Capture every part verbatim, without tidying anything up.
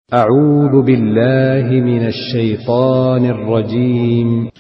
أعوذ بالله من الشيطان الرجيم.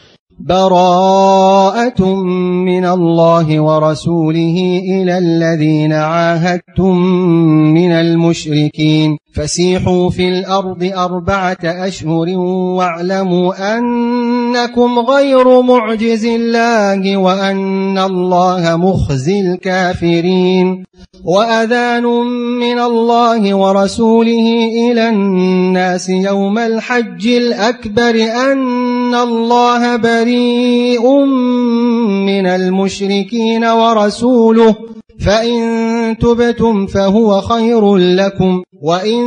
براءة من الله ورسوله إلى الذين عاهدتم من المشركين فسيحوا في الأرض أربعة أشهر واعلموا أنكم غير معجز الله وأن الله مخزي الكافرين. وأذان من الله ورسوله إلى الناس يوم الحج الأكبر أن الله بريء من المشركين ورسوله فإن تبتم فهو خير لكم وإن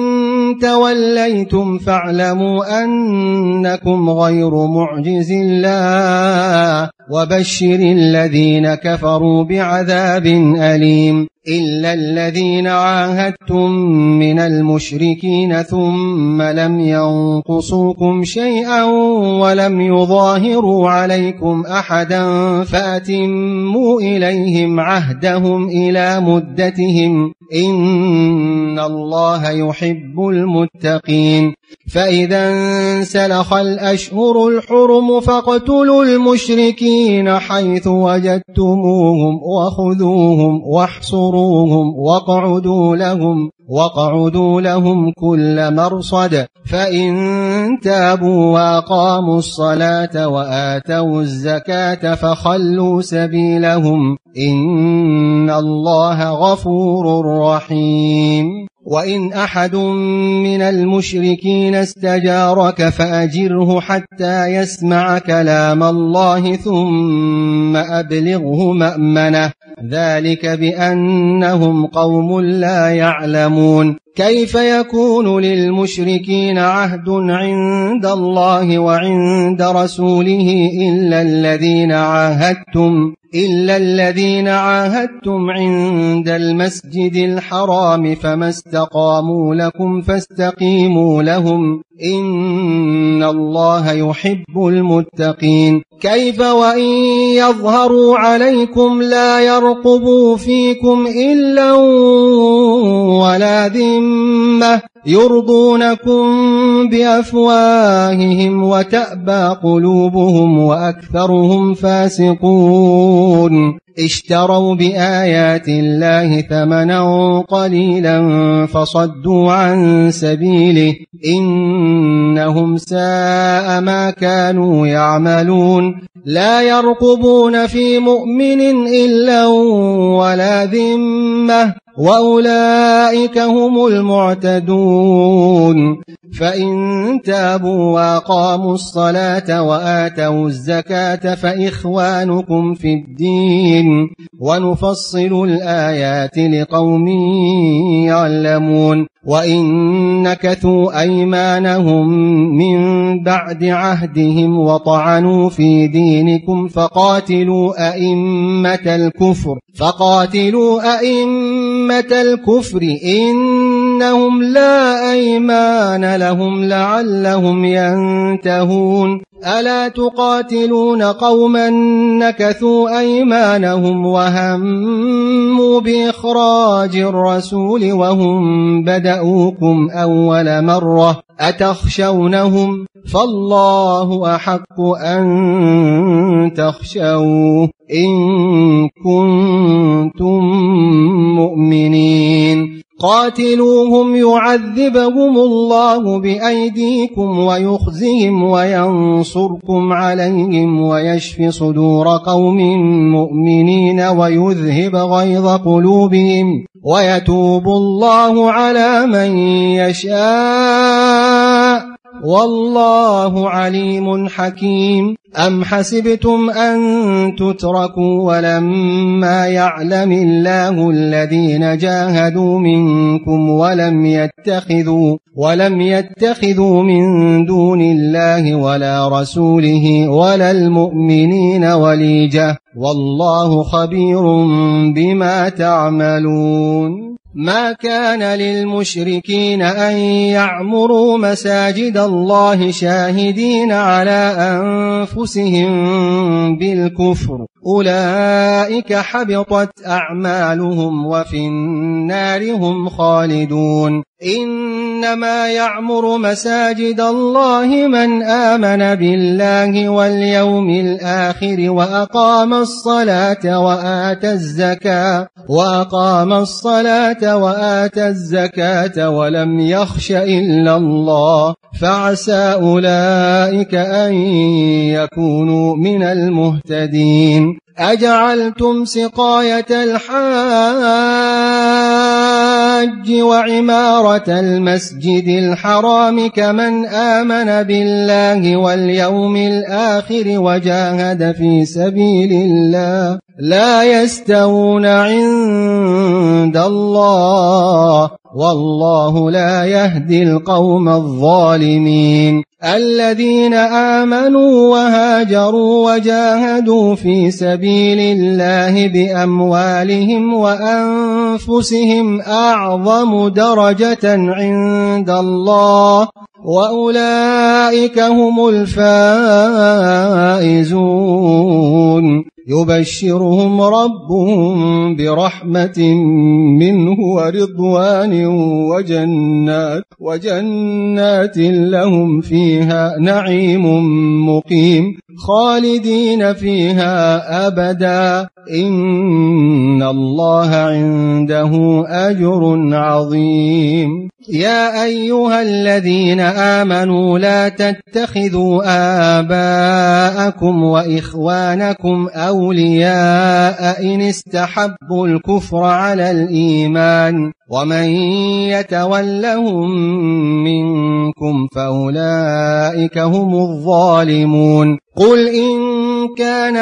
توليتم فاعلموا أنكم غير معجز الله وبشر الذين كفروا بعذاب أليم. إلا الذين عاهدتم من المشركين ثم لم ينقصوكم شيئا ولم يظاهروا عليكم أحدا فأتموا إليهم عهدهم إلى مدتهم إن الله يحب المتقين. فإذا انسلخ الأشهر الحرم فاقتلوا المشركين حيث وجدتموهم وخذوهم واحصروهم واقعدوا لهم وقعدوا لهم كل مرصد فإن تابوا وأقاموا الصلاة وآتوا الزكاة فخلوا سبيلهم إن الله غفور رحيم. وإن أحد من المشركين استجارك فأجره حتى يسمع كلام الله ثم أبلغه مأمنه ذلك بأنهم قوم لا يعلمون. كيف يكون للمشركين عهد عند الله وعند رسوله إلا الذين عاهدتم إلا الذين عاهدتم عند المسجد الحرام فما استقاموا لكم فاستقيموا لهم إن الله يحب المتقين. كيف وإن يظهروا عليكم لا يرقبوا فيكم إلا ولا ذمة يرضونكم بأفواههم وتأبى قلوبهم وأكثرهم فاسقون. اشتروا بآيات الله ثمنا قليلا فصدوا عن سبيله إنهم ساء ما كانوا يعملون. لا يرقبون في مؤمن إلا ولا ذمة وأولئك هم المعتدون. فإن تابوا وأقاموا الصلاة وآتوا الزكاة فإخوانكم في الدين ونفصل الآيات لقوم يعلمون. وإن نكثوا أيمانهم من بعد عهدهم وطعنوا في دينكم فقاتلوا أئمة الكفر فقاتلوا أئمة الكفر إنهم لا أيمان لهم لعلهم ينتهون. ألا تقاتلون قوما نكثوا أيمانهم وهموا بإخراج الرسول وهم بدأوكم أول مرة أتخشونهم فالله أحق أن تخشوه إن كنتم مؤمنين. قاتلوهم يعذبهم الله بأيديكم ويخزهم وينصركم عليهم ويشف صدور قوم مؤمنين ويذهب غيظ قلوبهم ويتوب الله على من يشاء والله عليم حكيم. أم حسبتم أن تتركوا ولما يعلم الله الذين جاهدوا منكم ولم يتخذوا ولم يتخذوا من دون الله ولا رسوله ولا المؤمنين وليجة والله خبير بما تعملون. ما كان للمشركين أن يعمروا مساجد الله شاهدين على أنفسهم بالكفر أولئك حبطت أعمالهم وفي النار هم خالدون. إنما يعمر مساجد الله من آمن بالله واليوم الآخر وأقام الصلاة وآتى الزكاة وأقام الصلاة وآتى الزكاة ولم يخش إلا الله فعسى أولئك أن يكونوا من المهتدين. أجعلتم سقاية الحاج وعمارة المسجد الحرام كمن آمن بالله واليوم الآخر وجاهد في سبيل الله لا يستوون عند الله والله لا يهدي القوم الظالمين. الذين آمنوا وهاجروا وجاهدوا في سبيل الله بأموالهم وأنفسهم أعظم درجة عند الله وأولئك هم الفائزون. يبشرهم ربهم برحمة منه ورضوان وجنات وجنات لهم فيها نعيم مقيم خالدين فيها أبدا إن الله عنده أجر عظيم. يا أيها الذين آمنوا لا تتخذوا آباءكم وإخوانكم أولياء إن استحبوا الكفر على الإيمان ومن يتولهم منكم فأولئك هم الظالمون. قل إن كان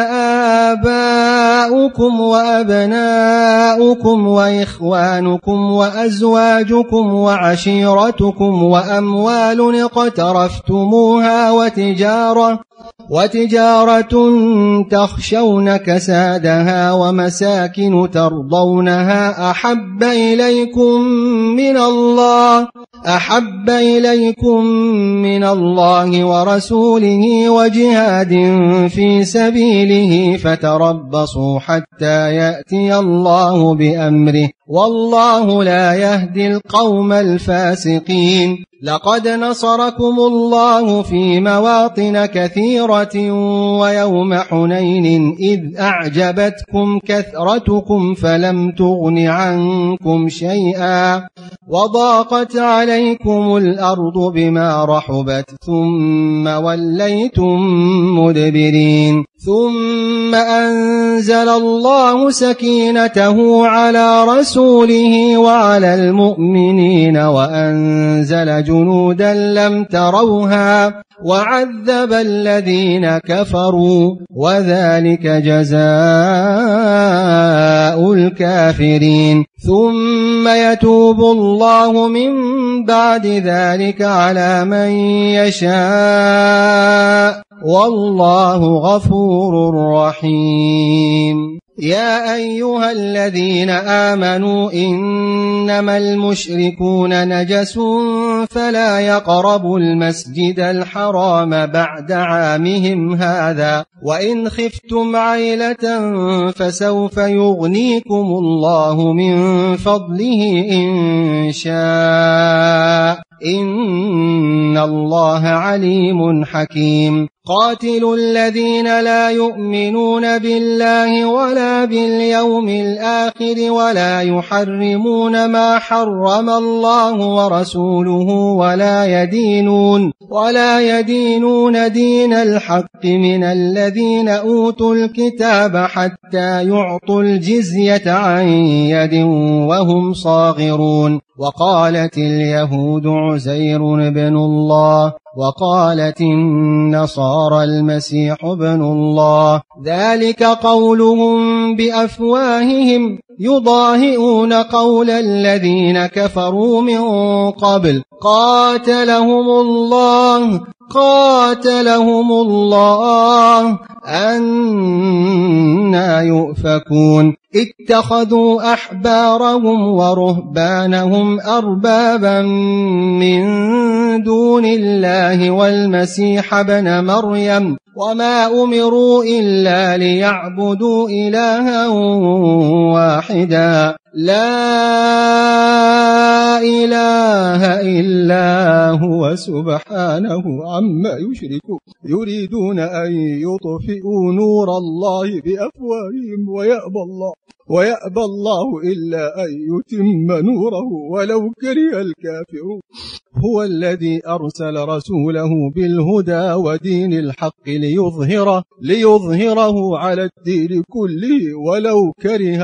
آباؤكم وأبناؤكم وإخوانكم وأزواجكم وعشيرتكم وأموال اقترفتموها وتجارة وتجارة تخشون كسادها ومساكن ترضونها أحب إليكم من الله أحب إليكم من الله ورسوله وجهاد في سبيله فتربصوا حتى يأتي الله بأمره والله لا يهدي القوم الفاسقين. لقد نصركم الله في مواطن كثيرة ويوم حنين إذ أعجبتكم كثرتكم فلم تغن عنكم شيئا وضاقت عليكم الأرض بما رحبت ثم وليتم مدبرين. ثم أنزل الله سكينته على رسوله وعلى المؤمنين وأنزل جنودا لم تروها وعذب الذين كفروا وذلك جزاء الكافرين. ثم يتوب الله من بعد ذلك على من يشاء والله غفور رحيم. يا أيها الذين آمنوا إنما المشركون نجس فلا يقربوا المسجد الحرام بعد عامهم هذا وإن خفتم عيلة فسوف يغنيكم الله من فضله إن شاء إن الله عليم حكيم. قاتلوا الذين لا يؤمنون بالله ولا باليوم الآخر ولا يحرمون ما حرم الله ورسوله ولا يدينون ولا يدينون دين الحق من الذين أوتوا الكتاب حتى يعطوا الجزية عن يد وهم صاغرون. وقالت اليهود عزير بن الله وقالت النصارى المسيح ابن الله ذلك قولهم بأفواههم يضاهئون قول الذين كفروا من قبل قاتلهم الله قاتلهم الله أنى يؤفكون. اتخذوا أحبارهم ورهبانهم أربابا من دون الله والمسيح ابن مريم وما أمروا إلا ليعبدوا إلها واحدا لا إله إلا هو سبحانه عما يشركون يريدون أن يطفئوا نور الله بأفواههم ويأبى الله ويأبى الله إلا أن يتم نوره ولو كره الكافرون هو الذي أرسل رسوله بالهدى ودين الحق ليظهره, ليظهره على الدين كله ولو كره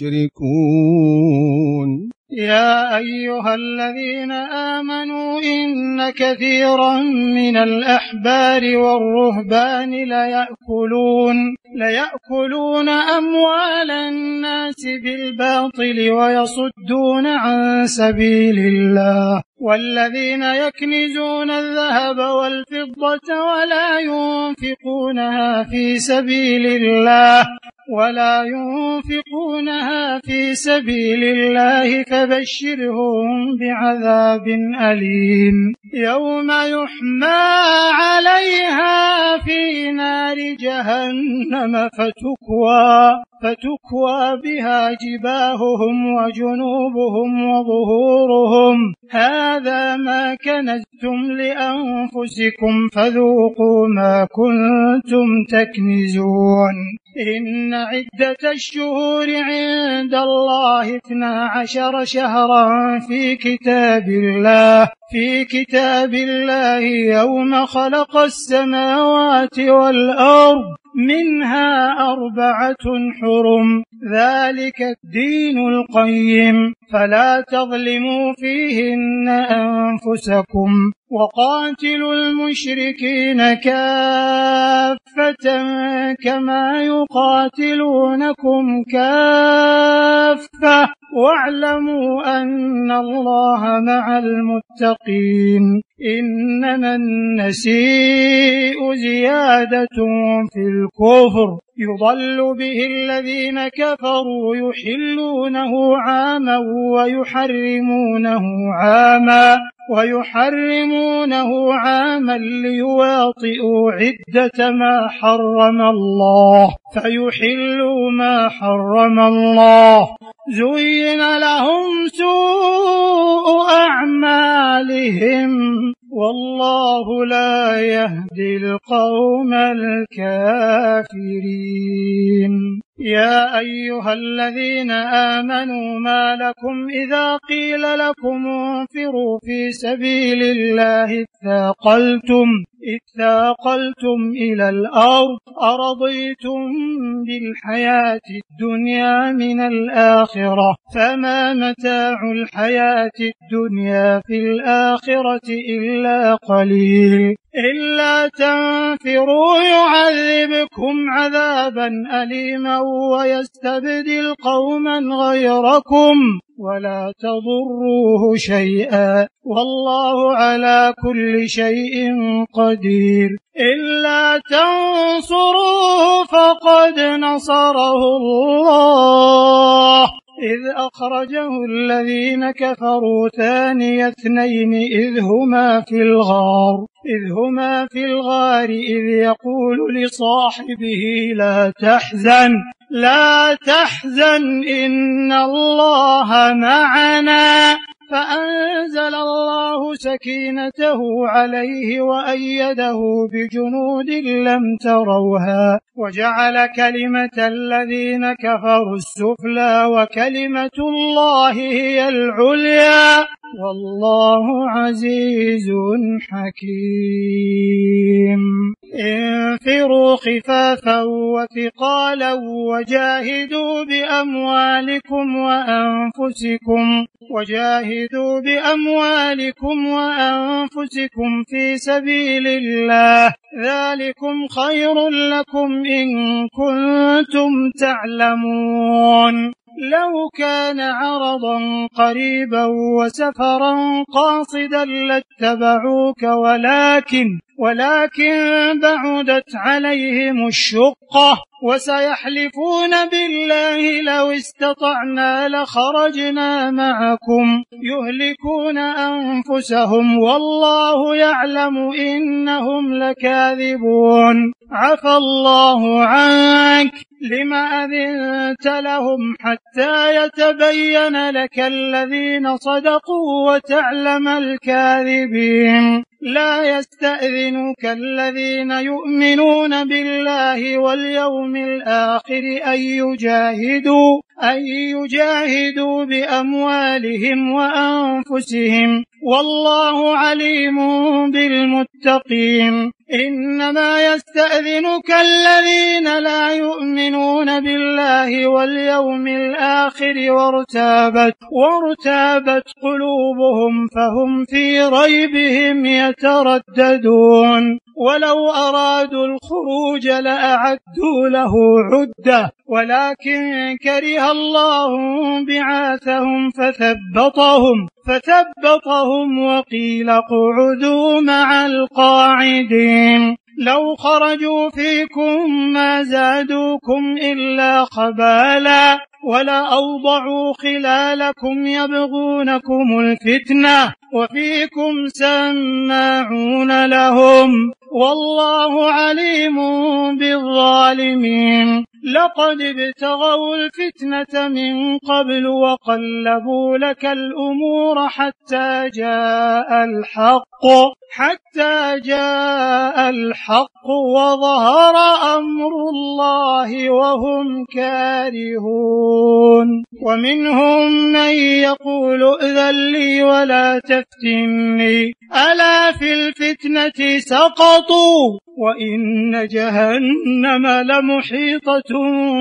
المشركون. يا أيها الذين آمنوا إن كثيرا من الأحبار والرهبان ليأكلون, ليأكلون أموال الناس بالباطل ويصدون عن سبيل الله والذين يكنزون الذهب والفضة ولا ينفقونها في سبيل الله ولا ينفقونها في سبيل الله فبشرهم بعذاب أليم يوم يحمى عليها في نار جهنم فتكوى, فتكوى بها جباههم وجنوبهم وظهورهم هذا ما كنزتم لأنفسكم فذوقوا ما كنتم تكنزون. إن عدة الشهور عند الله اثنا عشر شهرا في كتاب الله في كتاب الله يوم خلق السماوات والأرض منها أربعة حرم ذلك الدين القيم فلا تظلموا فيهن أنفسكم وقاتلوا المشركين كافة كما يقاتلونكم كافة واعلموا أن الله مع المتقين. إنما النسيء زيادة في الكفر يضل به الذين كفروا يحلونه عاما ويحرمونه عاما ويحرمونه عاما ليواطئوا عدة ما حرم الله فيحلوا ما حرم الله. زين لهم سوء أعمالهم والله لا يهدي القوم الكافرين. يا أيها الذين آمنوا ما لكم إذا قيل لكم انفروا في سبيل الله اثاقلتم اثاقلتم إلى الأرض أرضيتم بالحياة الدنيا من الآخرة فما متاع الحياة الدنيا في الآخرة إلا قليل. إلا تنفروا يعذبكم عذابا أليما ويستبدل قوما غيركم ولا تضروه شيئا والله على كل شيء قدير. إلا تنصروه فقد نصره الله إذ أخرجه الذين كفروا ثاني اثنين إذ هما في الغار إذ هما في الغار إذ يقول لصاحبه لا تحزن لا تحزن إن الله معنا فأنزل الله سكينته عليه وأيده بجنود لم تروها وجعل كلمة الذين كفروا السفلى وكلمة الله هي العليا والله عزيز حكيم. انفروا خفافا وثقالا وجاهدوا بأموالكم وأنفسكم وجاهدوا بأموالكم وأنفسكم في سبيل الله ذلكم خير لكم إن كنتم تعلمون. لو كان عرضا قريبا وسفرا قاصدا لاتبعوك ولكن ولكن بعدت عليهم الشقة وسيحلفون بالله لو استطعنا لخرجنا معكم يهلكون أنفسهم والله يعلم إنهم لكاذبون عفى الله عنك لم أذنت لهم حتى يتبين لك الذين صدقوا وتعلم الكاذبين لا يستأذنك الذين يؤمنون بالله واليوم الآخر أن يجاهدوا أن يجاهدوا بأموالهم وأنفسهم والله عليم بالمتقين إنما يستأذنك الذين لا يؤمنون بالله واليوم الآخر وارتابت, وارتابت قلوبهم فهم في ريبهم يترددون ولو أرادوا الخروج لأعدوا له عدة ولكن كره الله بعاثهم فثبطهم فثبطهم وقيل اقعدوا مع القاعدين لو خرجوا فيكم ما زادوكم إلا خبالا ولا أوضعوا خلالكم يبغونكم الفتنة وفيكم سماعون لهم والله عليم بالظالمين لقد ابتغوا الفتنة من قبل وقلبوا لك الأمور حتى جاء الحق حتى جاء الحق وظهر أمر الله وهم كارهون ومنهم من يقول ائذن لي ولا تفتني ألا في الفتنة سقطوا وإن جهنم لمحيطة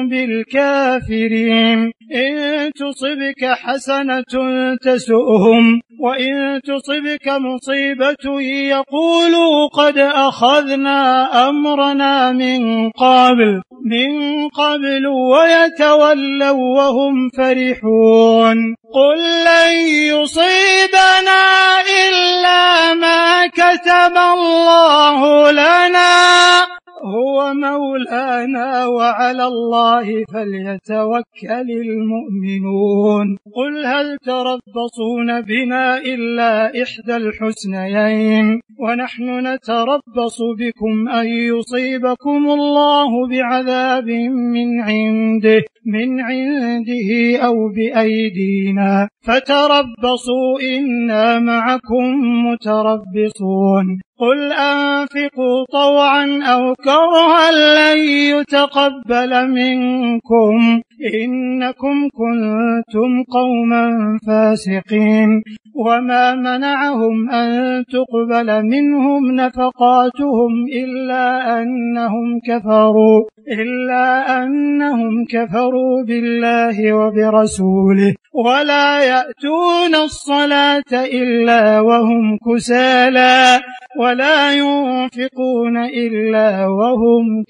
بالكافرين إن تصبك حسنة تسؤهم وإن تصبك مصيبة يقولوا قد أخذنا أمرنا من قبل من قبل ويتولوا وهم فرحون قل لن يصيبنا إلا ما كتب الله لنا هو مولانا وعلى الله فليتوكل المؤمنون قل هل تربصون بنا إلا إحدى الحسنيين ونحن نتربص بكم أن يصيبكم الله بعذاب من عنده من عنده أو بأيدينا فتربصوا إنا معكم متربصون قل أنفقوا طوعا أو كرها لن يتقبل منكم إنكم كنتم قوما فاسقين وما منعهم أن تقبل منهم نفقاتهم إلا أنهم كفروا إلا أنهم كفروا بالله وبرسوله ولا يأتون الصلاة إلا وهم كسالى ولا ينفقون إلا وهم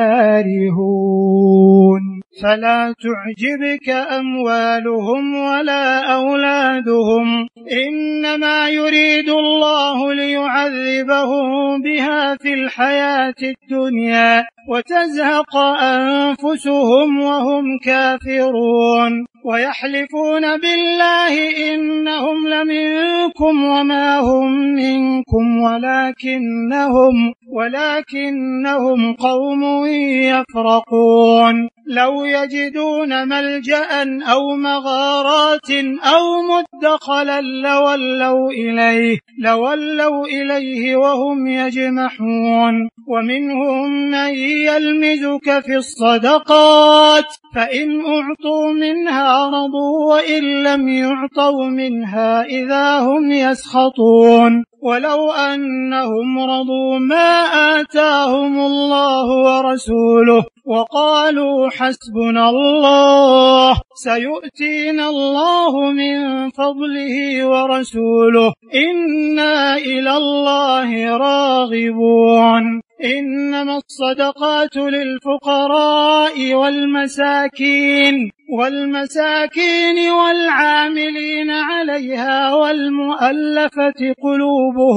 كارهون فلا تعجبك أموالهم ولا أولادهم إنما يريد الله ليعذبهم بها في الحياة الدنيا وتزهق أنفسهم وهم كافرون ويحلفون بالله إنهم لمنكم وما هم منكم ولكنهم ولكنهم قوم يفرقون لو يجدون ملجأ أو مغارات أو مدخلا لولوا إليه لولوا إليه وهم يجمحون ومنهم من يلمزك في الصدقات فإن أعطوا منها رضوا وإن لم يعطوا منها إذا هم يسخطون ولو أنهم رضوا ما آتاهم الله ورسوله وقالوا حسبنا الله سيؤتينا الله من فضله ورسوله إنا إلى الله راغبون إنما الصدقات للفقراء والمساكين والمساكين والعاملين عليها والمؤلفة قلوبهم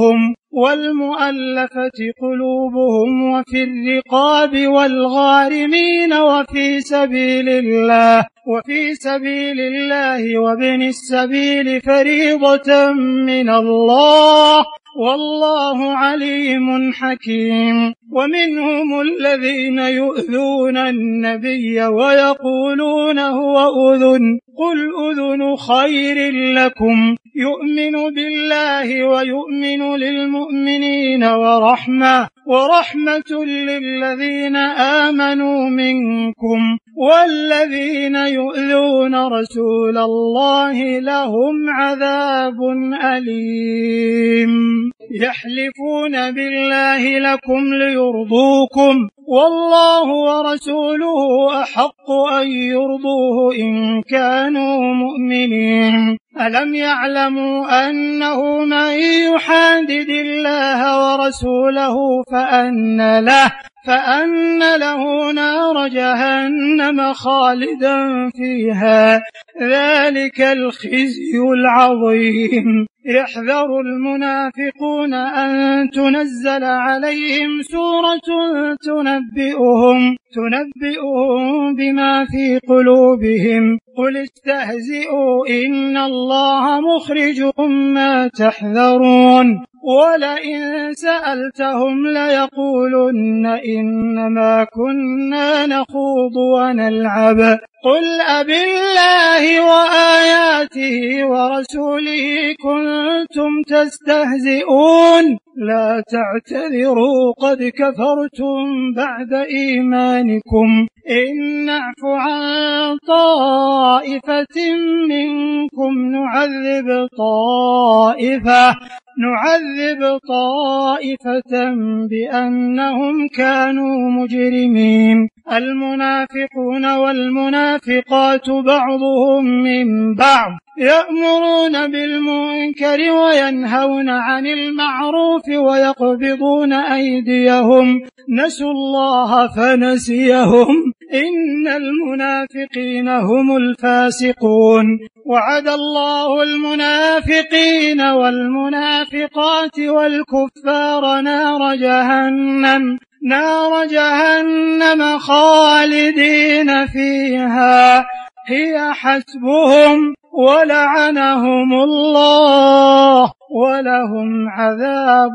والمؤلفة قلوبهم وفي الرقاب والغارمين وفي سبيل الله وفي سبيل الله وابن السبيل فريضة من الله والله عليم حكيم. ومنهم الذين يؤذون النبي ويقولون هو أذن قل أذن خير لكم يؤمن بالله ويؤمن للمؤمنين ورحمة ورحمة للذين آمنوا منكم والذين يؤذون رسول الله لهم عذاب أليم. يحلفون بالله لكم ليرضوكم والله ورسوله أحق أن يرضوه إن كانوا مؤمنين. ألم يعلموا أنه من يحادد الله ورسوله فأن له فأن له نار جهنم خالدا فيها ذلك الخزي العظيم. يحذر المنافقون أن تنزل عليهم سورة تنبئهم تنبئهم بما في قلوبهم قل استهزئوا إن الله مخرج ما تحذرون ولئن سألتهم ليقولن إنما كنا نخوض ونلعب قل أبالله وآياته ورسوله كنتم تستهزئون لا تعتذروا قد كفرتم بعد إيمانكم إن نعف عن طائفة منكم نعذب طائفة نعذب طائفة بأنهم كانوا مجرمين. المنافقون والمنافقات بعضهم من بعض يأمرون بالمنكر وينهون عن المعروف ويقبضون أيديهم نسوا الله فنسيهم إن المنافقين هم الفاسقون. وعد الله المنافقين والمنافقات والكفار نار جهنم نار جهنم خالدين فيها هي حسبهم ولعنهم الله ولهم عذاب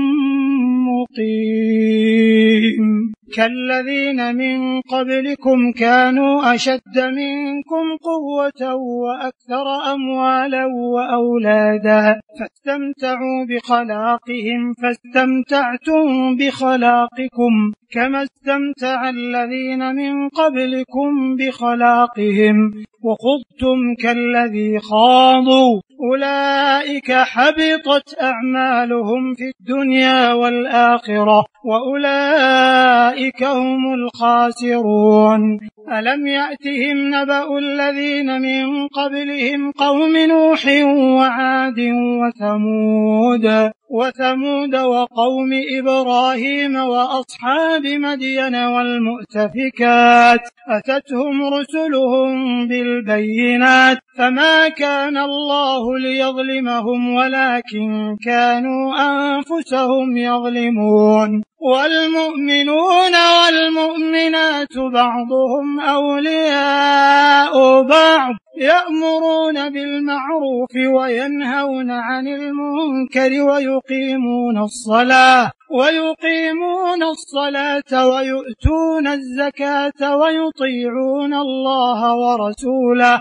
مقيم. كالذين من قبلكم كانوا أشد منكم قوة وأكثر أموالا وأولادا فاستمتعوا بخلاقهم فاستمتعتم بخلاقكم كما استمتع الذين من قبلكم بخلاقهم وخضتم كالذي خاضوا أولئك حبطت أعمالهم في الدنيا والآخرة وأولئك هم الخاسرون. ألم يأتهم نبأ الذين من قبلهم قوم نوح وعاد وثمود وثمود وقوم إبراهيم وأصحاب مدين والمؤتفكات أتتهم رسلهم بالبينات فما كان الله ليظلمهم ولكن كانوا أنفسهم يظلمون. والمؤمنون والمؤمنات بعضهم أولياء بعض يأمرون بالمعروف وينهون عن المنكر ويقيمون الصلاة ويقيمون الصلاة ويؤتون الزكاة ويطيعون الله ورسوله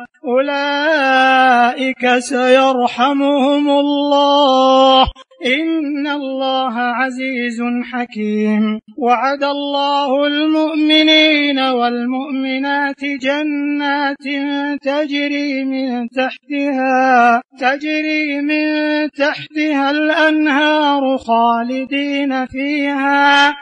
أولئك سيرحمهم الله إن الله عزيز حكيم. وعد الله المؤمنين والمؤمنات جنات تجري من تحتها تجري من تحتها الأنهار خالدين فيها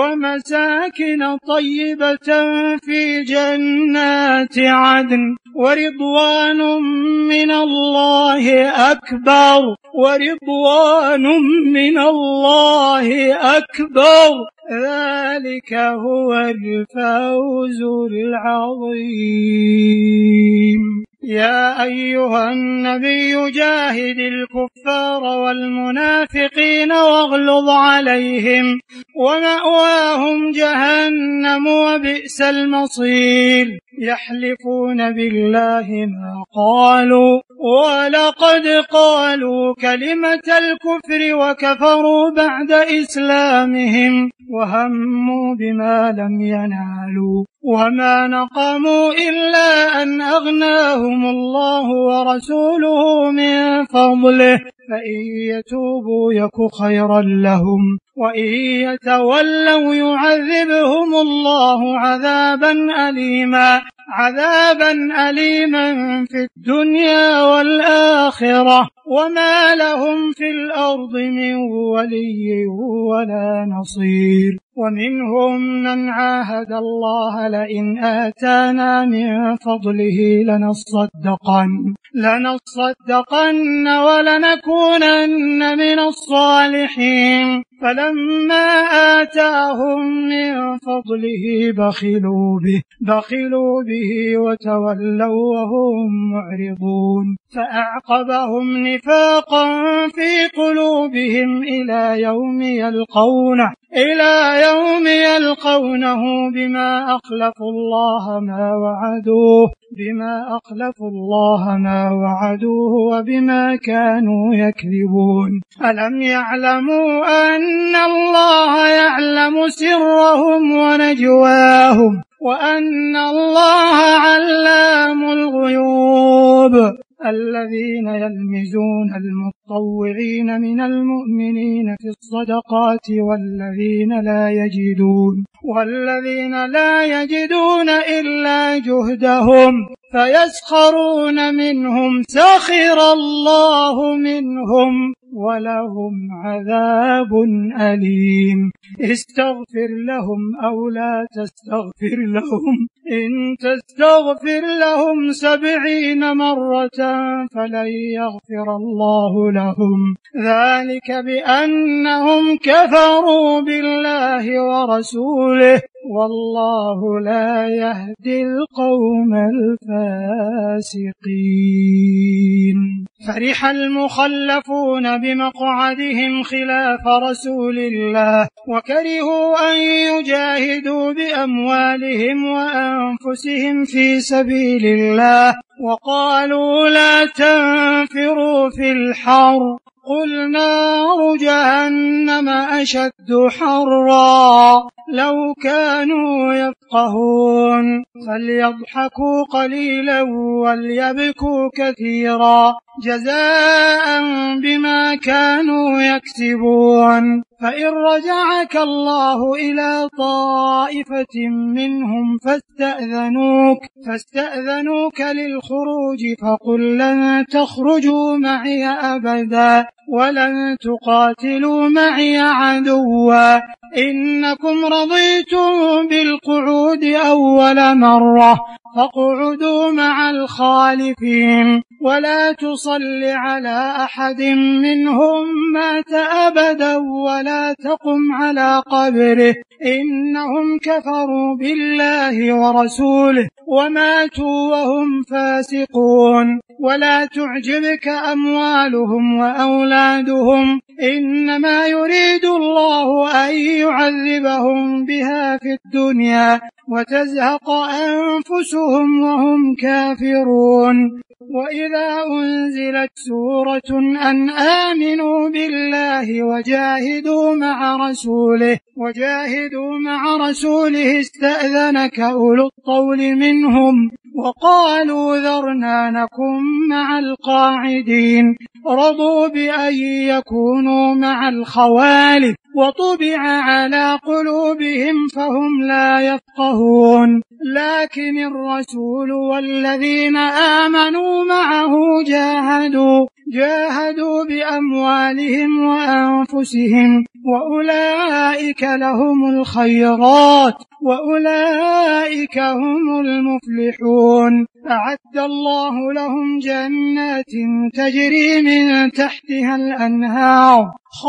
ومساكن طيبة في جنات عدن ورضوان من الله أكبر ورضوان من الله أكبر ذلك هو الفوز العظيم. يا أيها النبي جاهد الكفار والمنافقين واغلظ عليهم ومأواهم جهنم وبئس المصير يحلفون بالله ما قالوا ولقد قالوا كلمة الكفر وكفروا بعد إسلامهم وهموا بما لم ينالوا وما نقموا إلا أن أغناهم الله ورسوله من فضله فإن يتوبوا يك خيرا لهم وإن يتولوا يعذبهم الله عذابا أليما عذابا أليما في الدنيا والآخرة وما لهم في الأرض من ولي ولا نصير ومنهم من عاهد الله لئن آتانا من فضله لنصدقن لنصدقن ولنكونن من الصالحين فلما آتاهم من فضله بخلوا به بخلوا به وتولوا وهم معرضون فأعقبهم نفاقا في قلوبهم إلى يوم يلقونه إلى يوم يلقونه بما أخلفوا الله ما وعدوه بما أخلفوا الله ما وعدوه وبما كانوا يكذبون ألم يعلموا أن الله يعلم سرهم ونجواهم وأن الله علام الغيوب الذين يلمزون المتطوعين من المؤمنين في الصدقات والذين لا يجدون والذين لا يجدون إلا جهدهم فيسخرون منهم سخر الله منهم ولهم عذاب أليم استغفر لهم أو لا تستغفر لهم إن تستغفر لهم سبعين مرة فلن يغفر الله لهم ذلك بأنهم كفروا بالله ورسوله والله لا يهدي القوم الفاسقين فرح المخلفون بمقعدهم خلاف رسول الله وكرهوا أن يجاهدوا بأموالهم وأنفسهم في سبيل الله وقالوا لا تنفروا في الحر قل نار جهنم أشد حرا لو كانوا يفقهون فليضحكوا قليلا وليبكوا كثيرا جزاء بما كانوا يكسبون فإن رجعك الله إلى طائفة منهم فاستأذنوك فاستأذنوك للخروج فقل لن تخرجوا معي أبدا ولن تقاتلوا معي عدوا إنكم رضيتم بالقعود أول مرة فاقعدوا مع الخالفين ولا تصل على أحد منهم مات أبدا ولا تقم على قبره إنهم كفروا بالله ورسوله وماتوا وهم فاسقون ولا تعجبك أموالهم وأولادهم إنما يريد الله أن يعذبهم بها في الدنيا وتزهق أنفسهم وهم كافرون وإذا أنزلت سورة أن آمنوا بالله وجاهدوا مع رسوله وجاهدوا مع رسوله استأذنك أولو الطول منهم وقالوا ذرنا نكن مع القاعدين رضوا بأن يكونوا مع الخوالف وطبع على قلوبهم فهم لا يفقهون لكن الرسول والذين آمنوا معه جاهدوا جاهدوا بأموالهم وأنفسهم وأولئك لهم الخيرات وأولئك هم المفلحون أعد الله لهم جنات تجري من تحتها الأنهار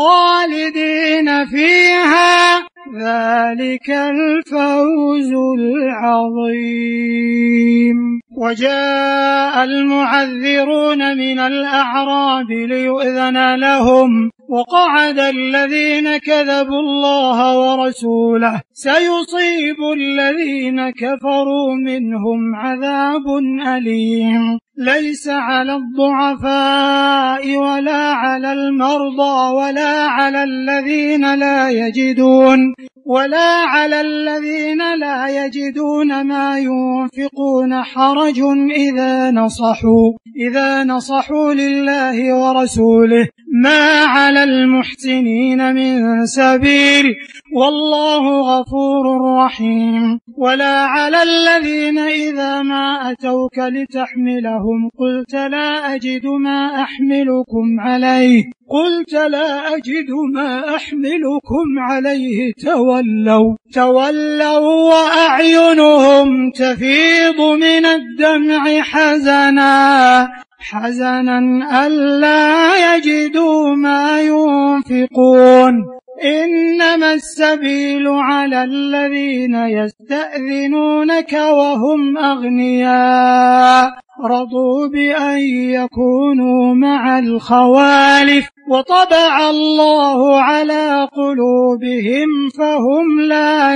خالدين فيها ذلك الفوز العظيم وجاء المعذرون من الأعراب ليؤذن لهم وقعد الذين كذبوا الله ورسوله سيصيب الذين كفروا منهم عذاب أليم ليس على الضعفاء ولا على المرضى ولا على الذين لا يجدون ولا على الذين لا يجدون ما ينفقون حرج إذا نصحوا إذا نصحوا لله ورسوله ما على المحسنين من سبيل والله غفور رحيم ولا على الذين إذا ما أتوك لتحملهم قلت لا أجد ما أحملكم عليه قلت لا أجد ما أحملكم عليه تولوا تولوا وأعينهم تفيض من الدمع حزنا حزنا ألا يجدوا ما ينفقون إنما السبيل على الذين يستأذنونك وهم أغنياء رضوا بأن يكونوا مع الخوالف وطبع الله على قلوبهم فهم لا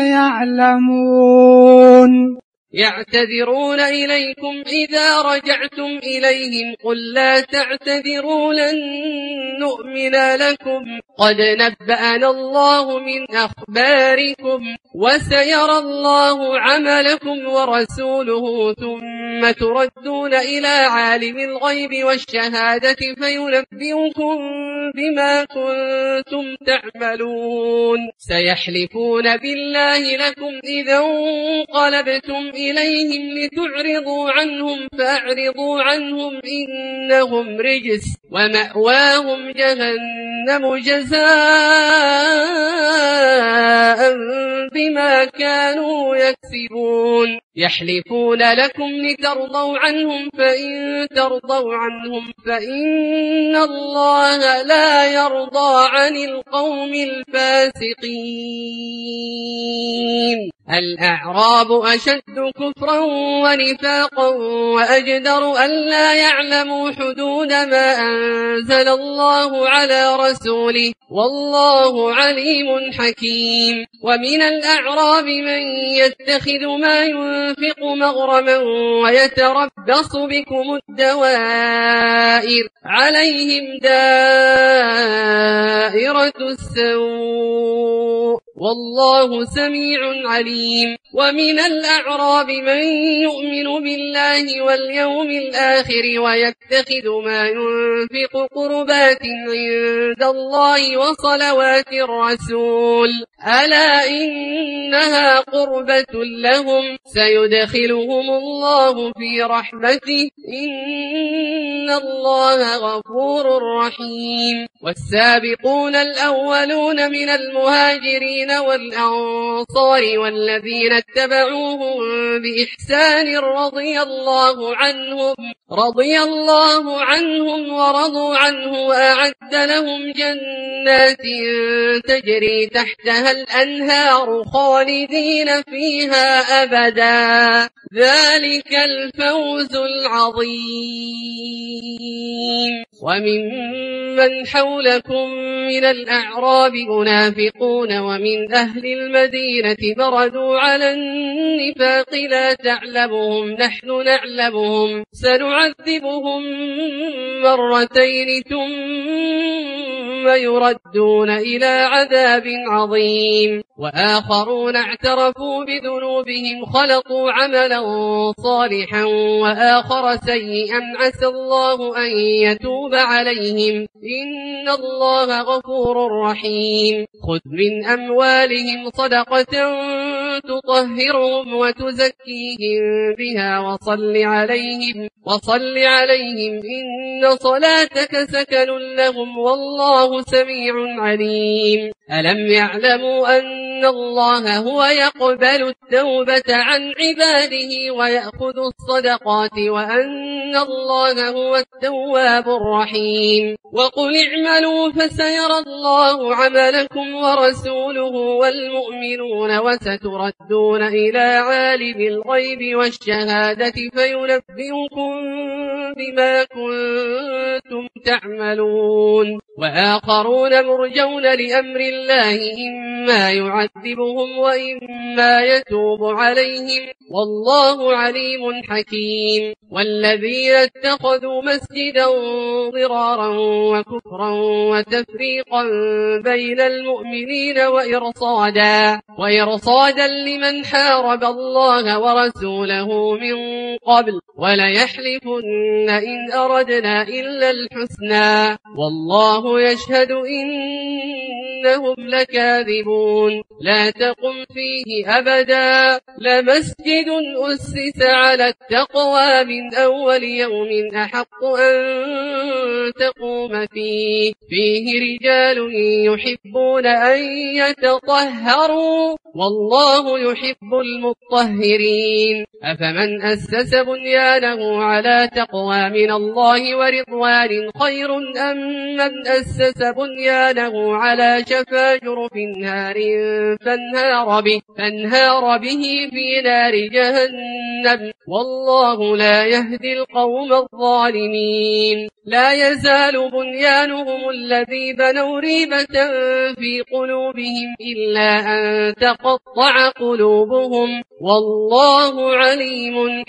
يعلمون يعتذرون إليكم إذا رجعتم إليهم قل لا تعتذروا لن نؤمن لكم قد نبأنا الله من أخباركم وسيرى الله عملكم ورسوله ثم تردون إلى عالم الغيب والشهادة فينبئكم بما كنتم تعملون سيحلفون بالله لكم إذا انقلبتم إليهم لتعرضوا عنهم فأعرضوا عنهم إنهم رجس ومأواهم جهنم جزاء بما كانوا يكسبون يحلفون لكم لترضوا عنهم فإن ترضوا عنهم فإن الله لا يرضى عن القوم الفاسقين الأعراب أشد كفرا ونفاقا وأجدر ألا يعلموا حدود ما أنزل الله على رسوله والله عليم حكيم ومن الأعراب من يتخذ ما ينفق مغرما ويتربص بكم الدوائر عليهم دائرة السوء والله سميع عليم ومن الأعراب من يؤمن بالله واليوم الآخر ويتخذ ما ينفق قربات عند الله وصلوات الرسول ألا إنها قربة لهم سيدخلهم الله في رحمته إن الله غفور رحيم والسابقون الأولون من المهاجرين والأنصار والذين اتبعوهم بإحسان رضي الله عنهم رضي الله عنهم ورضوا عنه وأعد لهم جنات تجري تحتها الأنهار خالدين فيها أبدا ذلك الفوز العظيم وممن حولكم من الأعراب منافقون ومن أهل المدينة مردوا على النفاق لا تعلمهم نحن نعلمهم سنعذبهم مرتين ثم يردون إلى عذاب عظيم وآخرون اعترفوا بذنوبهم خلطوا عملا صالحا وآخر سيئا عسى الله أن يتوب عليهم إن الله غفور رحيم خذ من أموالهم صدقة تطهرهم وتزكيهم بها وصل عليهم وصل عليهم إن صلاتك سكن لهم والله سميع عليم ألم يعلموا أن الله هو يقبل التوبة عن عباده ويأخذ الصدقات وأن الله هو التواب الرحيم. وقل اعملوا فسيرى الله عملكم ورسوله والمؤمنون وستردون إلى عالم الغيب والشهادة فينبئكم بما كنتم تعملون. وآخرون مرجون لأمر الله إما يعذبهم وإما يتوب عليهم والله عليم حكيم. والذين اتخذوا مسجدا ضرارا وكفرا وتفريقا بين المؤمنين وإرصادا وإرصادا لمن حارب الله ورسوله من قبل وليحلفن إن أردنا إلا الحسنى والله يشهد إنهم لكاذبون. لا تقم فيه أبدا لمسجد أسس على التقوى من أول يوم أحق أن تقوم فيه فيه رجال يحبون أن يتطهروا والله يحب المطهرين. أفمن أسس بنيانه على تقوى من الله ورضوان خير أم من أسس بنيانه على شفا جرف نار فانهار به, فانهار به في نار جهنم والله لا يهدي القوم الظالمين. لا يزال بنيانهم الذي بنوا ريبة في قلوبهم إلا أن تقطع قلوبهم والله عليم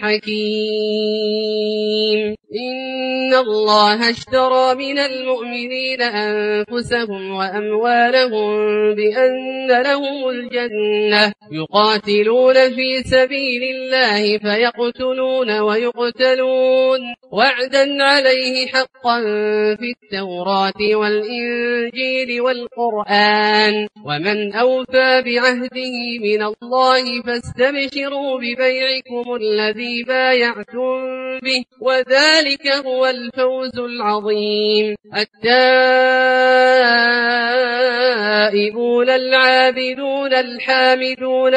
حكيم. إن الله اشترى من المؤمنين أنفسهم وأموالهم بأن لهم الجنة يقاتلون في سبيل الله فيقتلون ويقتلون وعدا عليه حقا في التوراة والإنجيل والقرآن ومن أوفى بعهده من الله فاستبشروا ببيعكم الذي بايعتم به وذلك هو الفوز العظيم. التائبون العابدون الحامدون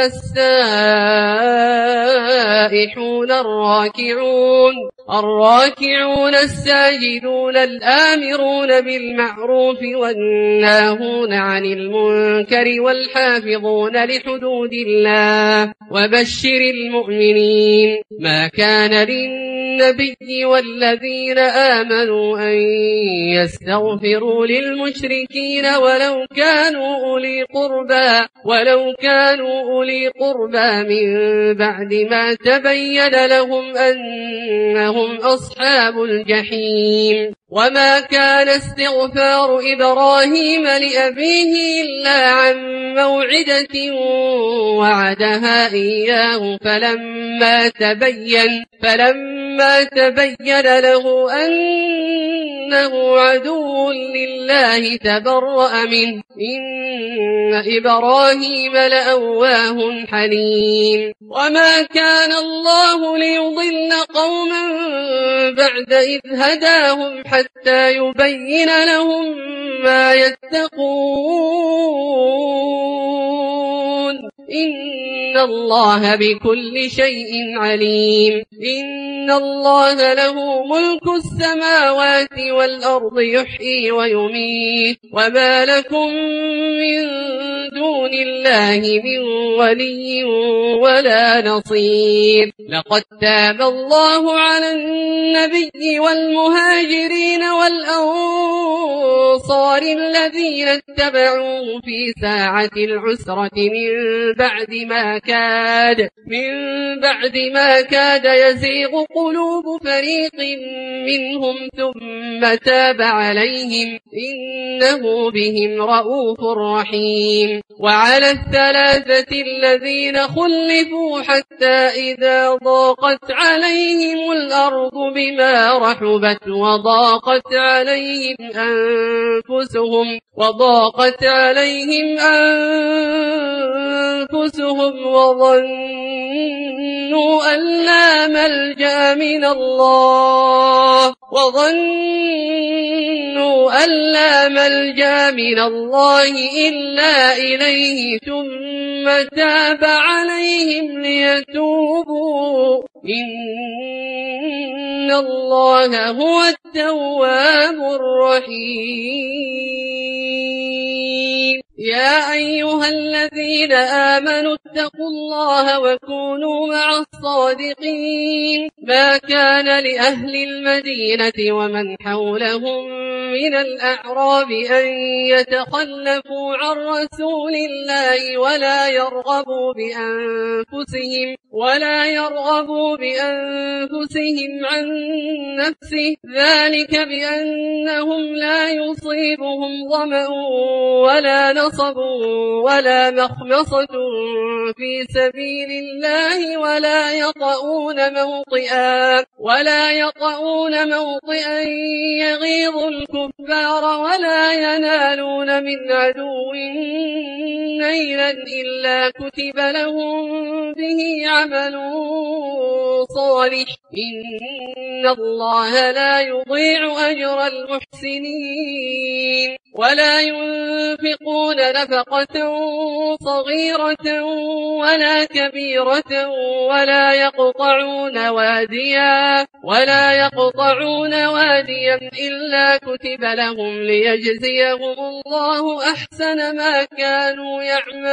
السائحون الراكعون الراكعون الساجدون الآمرون بالمعروف والناهون عن المنكر والحافظون لحدود الله وبشر المؤمنين. ما كان للنبي والذين آمنوا أن يستغفروا للمشركين ولو كانوا أولي قربى ولو كانوا أولي قربى من بعد ما تبين لهم أنهم أصحاب الجحيم. وما كان استغفار إبراهيم لأبيه إلا عن موعدة وعدها إياه فلما تبين فلما تبين له أنه عدو لله تبرأ منه إن إبراهيم لأواه حليم. وما كان الله ليضل قوما بعد إذ هداهم حتى يبين لهم ما يتقون إن الله بكل شيء عليم. إن الله له ملك السماوات والأرض يحيي ويميت وما لكم من دون الله من ولي ولا نصير. لقد تاب الله على النبي والمهاجرين والأنصار الذين اتبعوه في ساعة العسرة من بعد ما كاد من بعد ما كاد يزيغ قلوب فريق منهم ثم تاب عليهم إنه بهم رؤوف رحيم. وعلى الثلاثة الذين خلفوا حتى إذا ضاقت عليهم الأرض بما رحبت وضاقت عليهم أنفسهم وضاقت عليهم أنفسهم وظنوا أن لا ملجأ من الله وظنوا أن لا ملجأ من الله إلا إليه ثم تاب عليهم ليتوبوا إن الله هو التواب الرحيم. يا أيها الذين آمنوا اتقوا الله وكونوا مع الصادقين. ما كان لأهل المدينة ومن حولهم من الأعراب أن يتخلفوا عن رسول الله ولا يرغبوا بأنفسهم ولا يرغبوا بأنفسهم عن نفسه ذلك بأنهم لا يصيبهم ظمأ ولا نصب ولا مخمصة في سبيل الله ولا يطؤون موطئا ولا يطؤون موطئا يغيظ الكفار ولا ينالون من عدو نيلا إلا كتب لهم به عمل صالح إن الله لا يضيع أجر المحسنين. ولا ينفقون نفقة صغيرة ولا كبيرة ولا يقطعون واديا ولا يقطعون واديا إلا كتب لهم ليجزيهم الله أحسن ما كانوا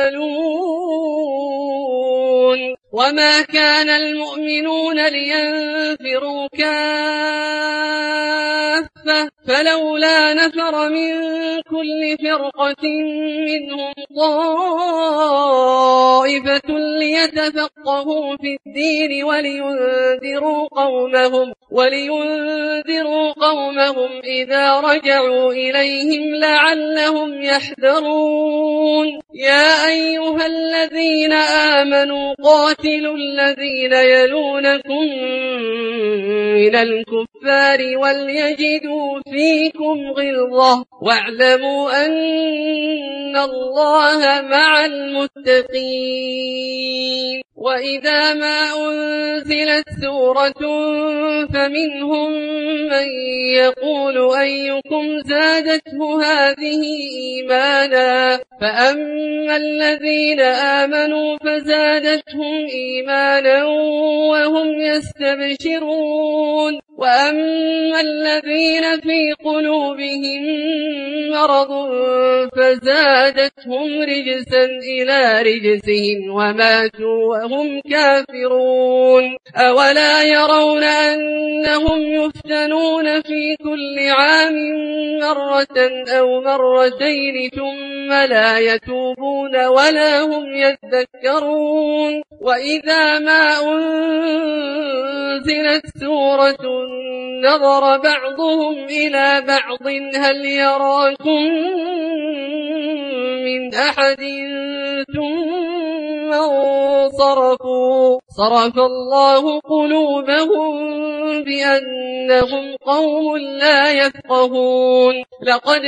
يعملون. وما كان المؤمنون لينفروا كافة فلولا نفر من كل فرقة منهم طائفة ليتفقهوا في الدين ولينذروا قومهم ولينذروا قومهم إذا رجعوا إليهم لعلهم يحذرون. يا أيها الذين آمنوا قاتلوا الذين يلونكم من الكفار وليجدوا فيكم غلظة واعلموا أن الله مع المتقين. وإذا ما أنزلت سورة فمنهم من يقول أيكم زادته هذه إيمانا فأما الذين آمنوا فزادتهم إيمانا وهم يستبشرون وأما الذين في قلوبهم مرض فزادتهم رجسا إلى رجسهم وماتوا وهم كافرون. أولا يرون أنهم يفتنون في كل عام مرة أو مرتين ثم لا يتوبون ولا هم يذكرون. وإذا ما أنزلت سورة نظر بعضهم إلى بعض هل يراكم من أحد ثم انصرفوا صرف الله قلوبهم بأنهم قوم لا يفقهون. لقد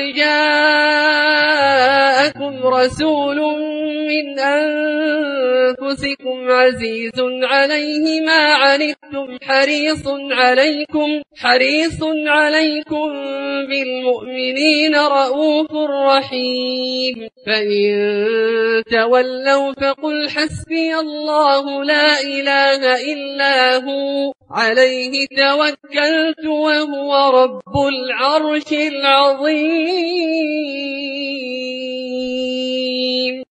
جاءكم رسول من أنفسكم عزيز عليه ما عنتم حريص عليكم حريص عليكم بالمؤمنين رؤوف رحيم. فإن تولوا فقل حسبي الله لا إله إلا هو عليه توكلت وهو رب العرش العظيم.